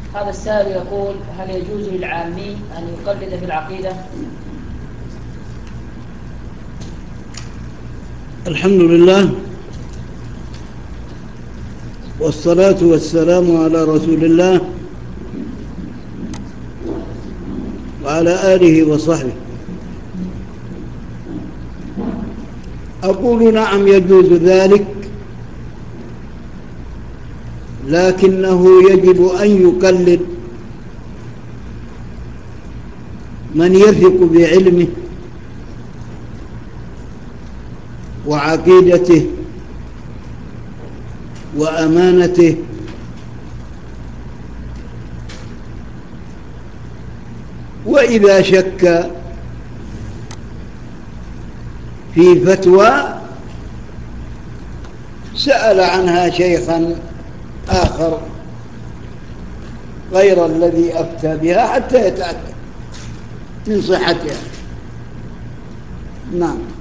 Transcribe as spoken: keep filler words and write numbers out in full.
هذا السائل يقول: هل يجوز للعامي أن يقلد في العقيدة؟ الحمد لله والصلاة والسلام على رسول الله وعلى آله وصحبه. أقول نعم يجوز ذلك، لكنه يجب أن يقلد من يثق بعلمه وعقيدته وأمانته، وإذا شك في فتوى سأل عنها شيخا آخر غير الذي أفتى بها حتى يتأكد من صحتها. نعم.